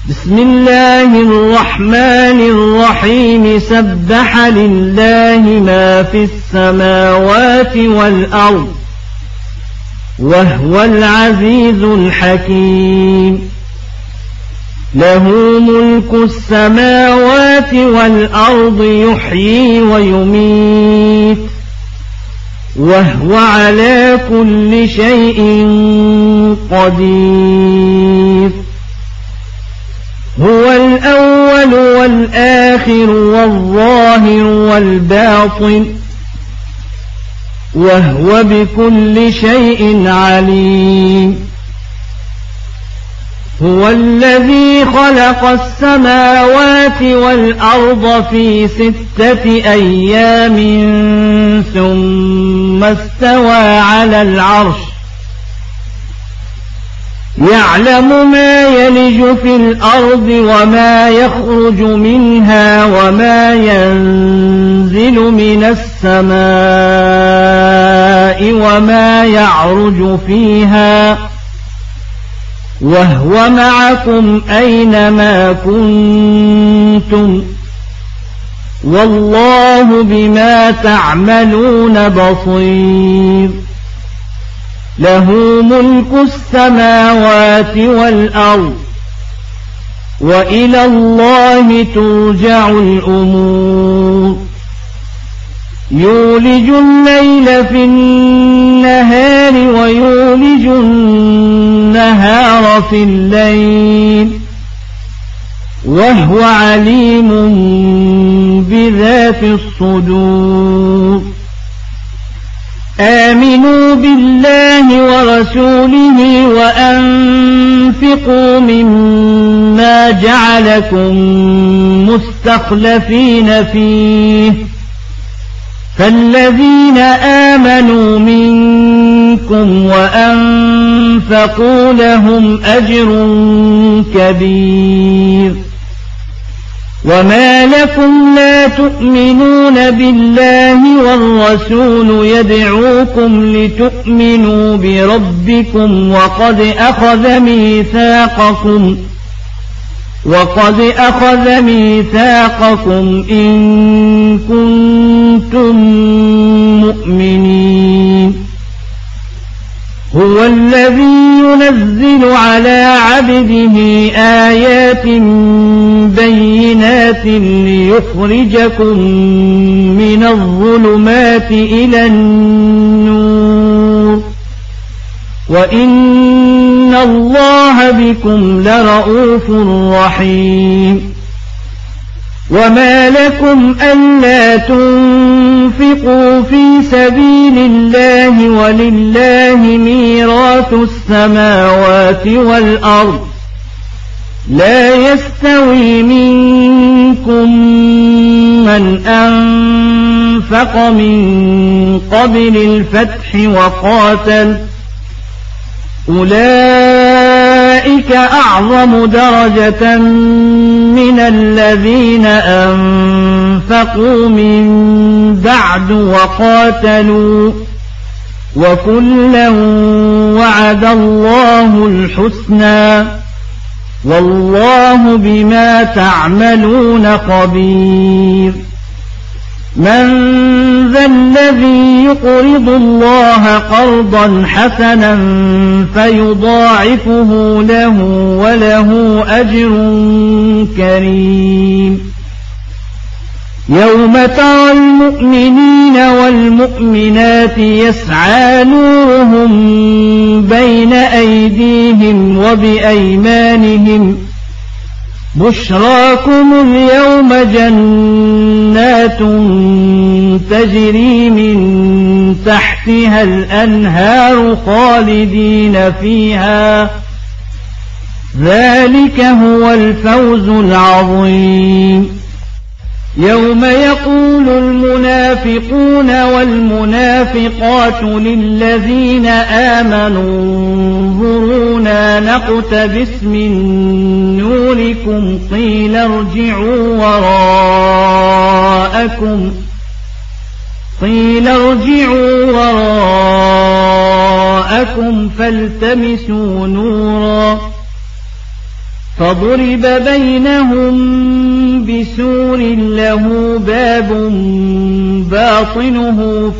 بسم الله الرحمن الرحيم سبح لله ما في السماوات والأرض وهو العزيز الحكيم له ملك السماوات والأرض يحيي ويميت وهو على كل شيء قدير هو الأول والآخر والظاهر والباطن وهو بكل شيء عليم هو الذي خلق السماوات والأرض في 6 أيام ثم استوى على العرش يعلم ما يلج في الأرض وما يخرج منها وما ينزل من السماء وما يعرج فيها وهو معكم أينما كنتم والله بما تعملون بصير له ملك السماوات والأرض وإلى الله ترجع الأمور يولج الليل في النهار ويولج النهار في الليل وهو عليم بذات الصدور آمنوا بالله ورسوله وأنفقوا مما جعلكم مستخلفين فيه فالذين آمنوا منكم وأنفقوا لهم أجر كبير وما لكم لا تؤمنون بالله والرسول يدعوكم لتؤمنوا بربكم وقد أخذ ميثاقكم إن كنتم مؤمنين هو الذي ينزل على عبده آيات بينات ليخرجكم من الظلمات إلى النور وإن الله بكم لرءوف رحيم وما لكم ألا تنفقوا في سبيل الله ولله ميراث السماوات والأرض لا يستوي منكم من أنفق من قبل الفتح وقاتل أولئك أعظم درجة من الذين أنفقوا من بعد وقاتلوا وكلا وعد الله الحسنى والله بما تعملون خبير من ذا الذي يقرض الله قرضا حسنا فيضاعفه له وله أجر كريم يوم ترى المؤمنين والمؤمنات يسعى نورهم بين أيديهم وبأيمانهم بشراكم اليوم جنات تجري من تحتها الأنهار خالدين فيها ذلك هو الفوز العظيم يوم يقول المنافقون والمنافقات للذين آمنوا انظرونا نقتبس من نوركم قيل ارجعوا وراءكم فالتمسوا نورا فضرب بينهم بسور له باب باطنه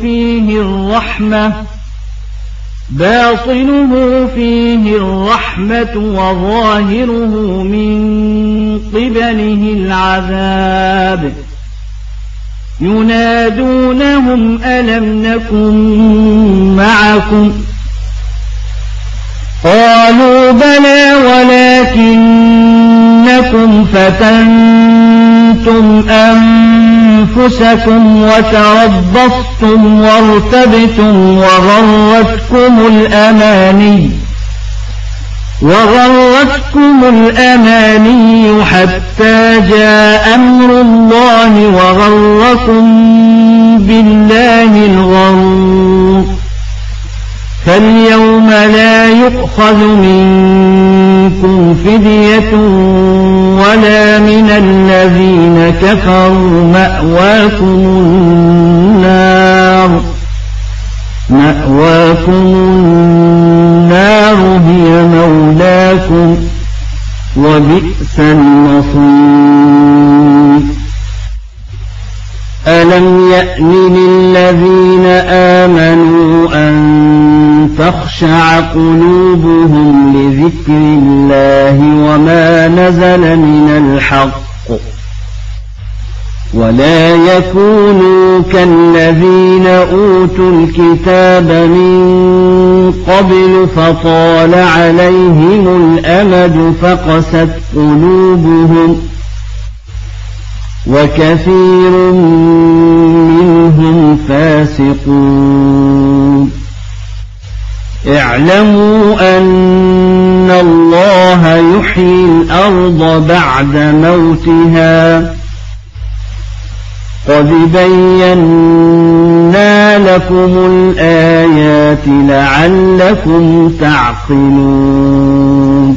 فيه الرحمة وظاهره من قبله العذاب ينادونهم ألم نكن معكم قالوا بلى ولكنكم فتنتم أنفسكم وتربصتم وارتبتم وغرتكم الأماني حتى جاء أمر الله وغركم بالله الغرور فاليوم لا يؤخذ منكم فدية ولا من الذين كفروا مأواكم النار هي مولاكم وبئس المصير ألم يأن للذين آمنوا أن تخشع قلوبهم لذكر الله وما نزل من الحق ولا يكونوا كالذين أوتوا الكتاب من قبل فطال عليهم الأمد فقست قلوبهم وكثير منهم فاسقون اعلموا أن الله يحيي الأرض بعد موتها قد بينا لكم الآيات لعلكم تعقلون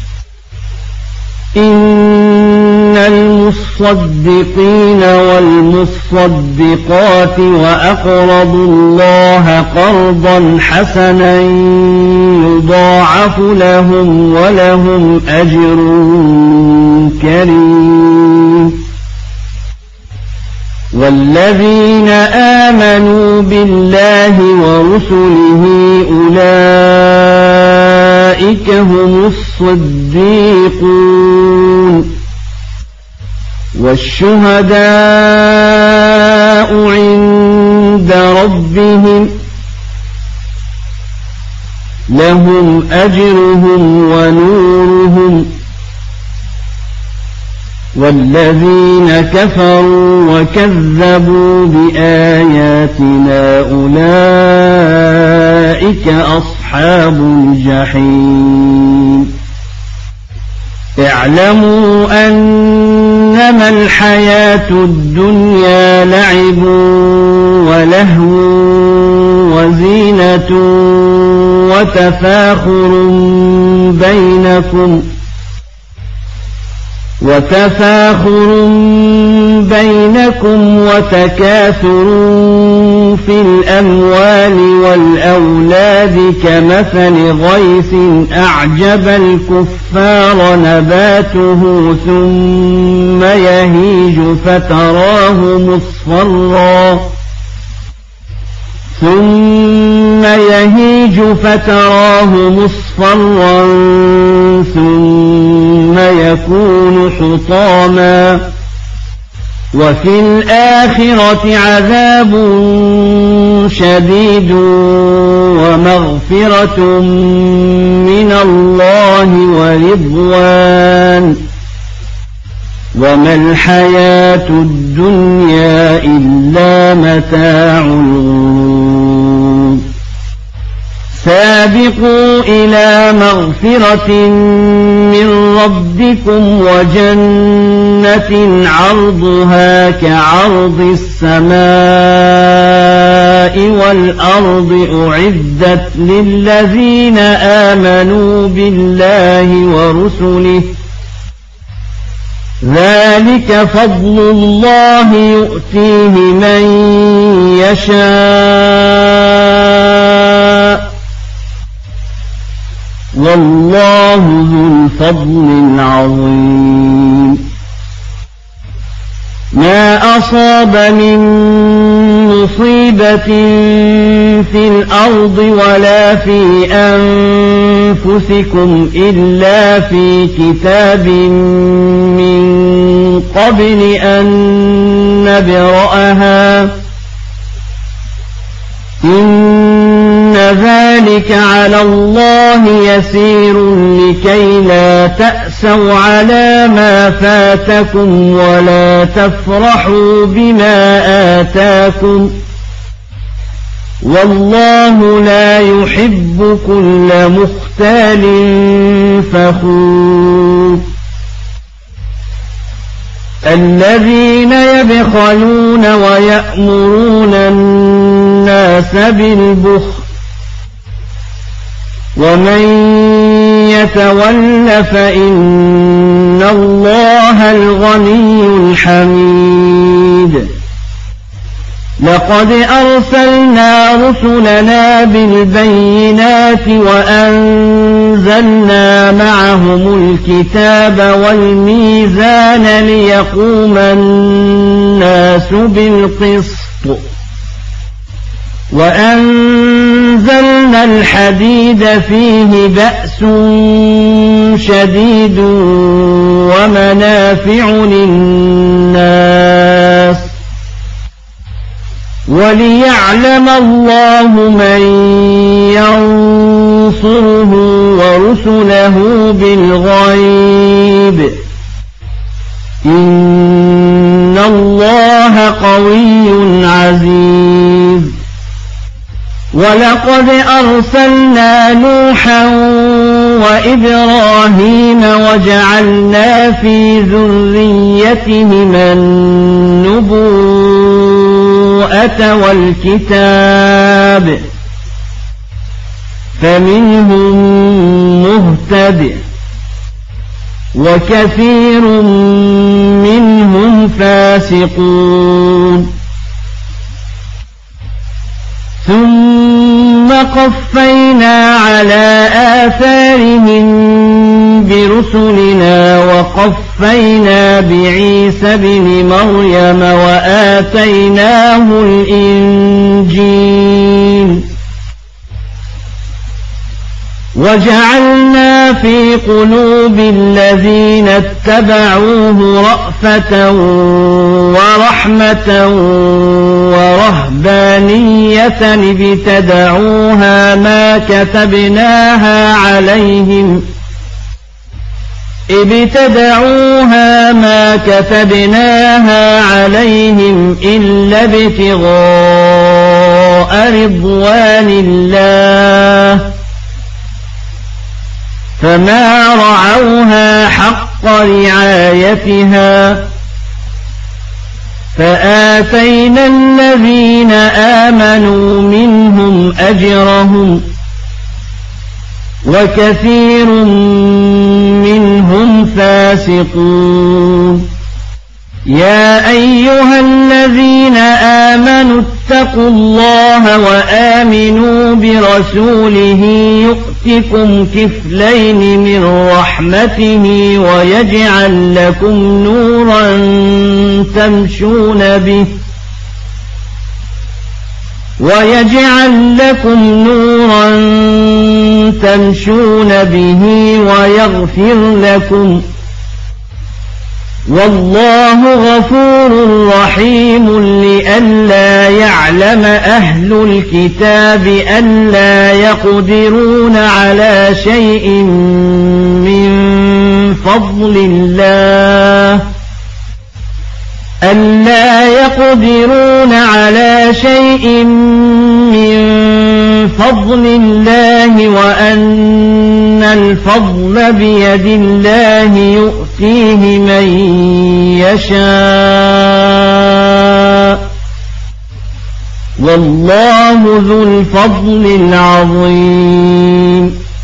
إن المصدقين والمصدقات وأقرضوا الله قرضا حسنا يضاعف لهم ولهم أجر كريم والذين آمنوا بالله ورسله أولئك هم الصديقون والشهداء عند ربهم لهم أجرهم ونورهم والذين كفروا وكذبوا بآياتنا أولئك أصحاب الجحيم اعلموا أنما الحياة الدنيا لعب ولهو وزينة وتفاخر بينكم وتكاثر في الأموال والأولاد كمثل غيث أعجب الكفار نباته ثم يهيج فتراه مصفرا ثم يكون حطاما وفي الآخرة عذاب شديد ومغفرة من الله ورضوان وما الحياة الدنيا إلا متاع الغرور سابقوا إلى مغفرة من ربكم وجنة عرضها كعرض السماء والأرض أعدت للذين آمنوا بالله ورسله ذلك فضل الله يؤتيه من يشاء والله ذو الفضل العظيم. ما أصاب من مصيبة في الأرض ولا في أنفسكم إلا في كتاب من قبل أن نبرأها إن ذلك على الله يسير لكي لا تأسوا على ما فاتكم ولا تفرحوا بما آتاكم والله لا يحب كل مختال فخور. الذين يبخلون ويأمرون الناس بالبخل ومن يتول فإن الله الغني الحميد. لقد أرسلنا رسلنا بالبينات وأنزلنا معهم الكتاب والميزان ليقوم الناس بالقسط وأنزلنا الحديد فيه بأس شديد ومنافع للناس وليعلم الله من ينصره ورسله بالغيب إن الله قوي عزيز. ولقد أرسلنا نوحا وإبراهيم وجعلنا في ذريتهما النبوءة والكتاب فمنهم مهتد وكثير منهم فاسقون. ثم قفينا على آثارهم برسلنا وقفينا بعيسى ابن مريم وآتيناه الإنجيل وجعلنا في قلوب الذين اتبعوه رأفة ورحمة ورهبانية ابتدعوها ما كتبناها عليهم إلا ابتغاء رضوان الله فما رعوها حق رعايتها فآتينا الذين آمنوا منهم أجرهم وكثير منهم فاسقون. يا أيها الذين آمنوا اتقوا الله وآمنوا برسوله يؤتكم كفلين من رحمته ويجعل لكم نورا تمشون به ويغفر لكم والله غفور رحيم. لئلا يعلم أهل الكتاب ألا يقدرون على شيء من فضل الله وأن الفضل بيد الله يؤتيه من يشاء والله ذو الفضل العظيم.